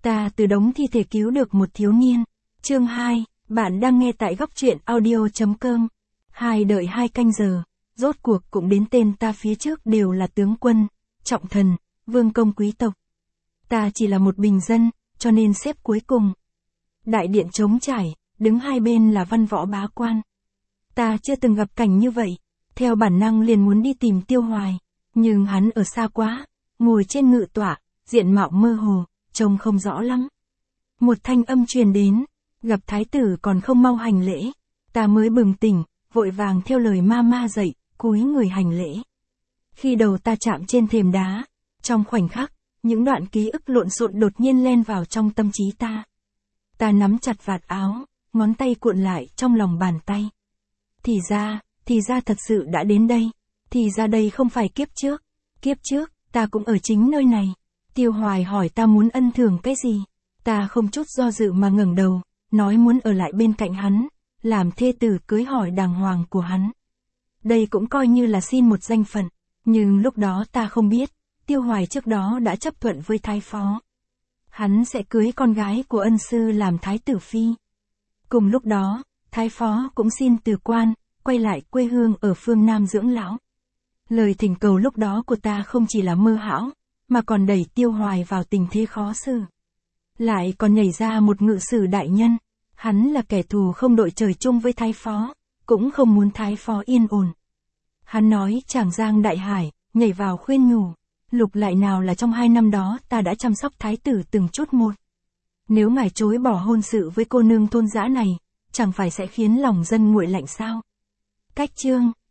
Ta từ đống thi thể cứu được một thiếu niên. Chương 2, bạn đang nghe tại góc truyện audio.com. Đợi 2 canh giờ, rốt cuộc cũng đến tên ta phía trước đều là tướng quân, trọng thần, vương công quý tộc. Ta chỉ là một bình dân, cho nên xếp cuối cùng. Đại điện trống trải, đứng hai bên là văn võ bá quan. Ta chưa từng gặp cảnh như vậy, theo bản năng liền muốn đi tìm Tiêu Hoài, nhưng hắn ở xa quá, ngồi trên ngự tọa, diện mạo mơ hồ, trông không rõ lắm. Một thanh âm truyền đến, gặp thái tử còn không mau hành lễ, ta mới bừng tỉnh, vội vàng theo lời ma dạy, cúi người hành lễ. Khi đầu ta chạm trên thềm đá, trong khoảnh khắc, những đoạn ký ức lộn xộn đột nhiên len vào trong tâm trí ta. Ta nắm chặt vạt áo, ngón tay cuộn lại trong lòng bàn tay. Thì ra thật sự đã đến đây, thì ra đây không phải kiếp trước, ta cũng ở chính nơi này. Tiêu Hoài hỏi ta muốn ân thưởng cái gì, ta không chút do dự mà ngẩng đầu, nói muốn ở lại bên cạnh hắn, làm thê tử cưới hỏi đàng hoàng của hắn. Đây cũng coi như là xin một danh phận, nhưng lúc đó ta không biết, Tiêu Hoài trước đó đã chấp thuận với thái phó. Hắn sẽ cưới con gái của ân sư làm thái tử phi. Cùng lúc đó, thái phó cũng xin từ quan, quay lại quê hương ở phương Nam dưỡng lão. Lời thỉnh cầu lúc đó của ta không chỉ là mơ hão, mà còn đẩy Tiêu Hoài vào tình thế khó xử. Lại còn nhảy ra một ngự sử đại nhân, hắn là kẻ thù không đội trời chung với thái phó, cũng không muốn thái phó yên ổn. Hắn nói Tràng Giang đại hải, nhảy vào khuyên nhủ, lục lại nào là trong 2 năm đó ta đã chăm sóc thái tử từng chút một. Nếu ngài chối bỏ hôn sự với cô nương thôn dã này, chẳng phải sẽ khiến lòng dân nguội lạnh sao? Cách chương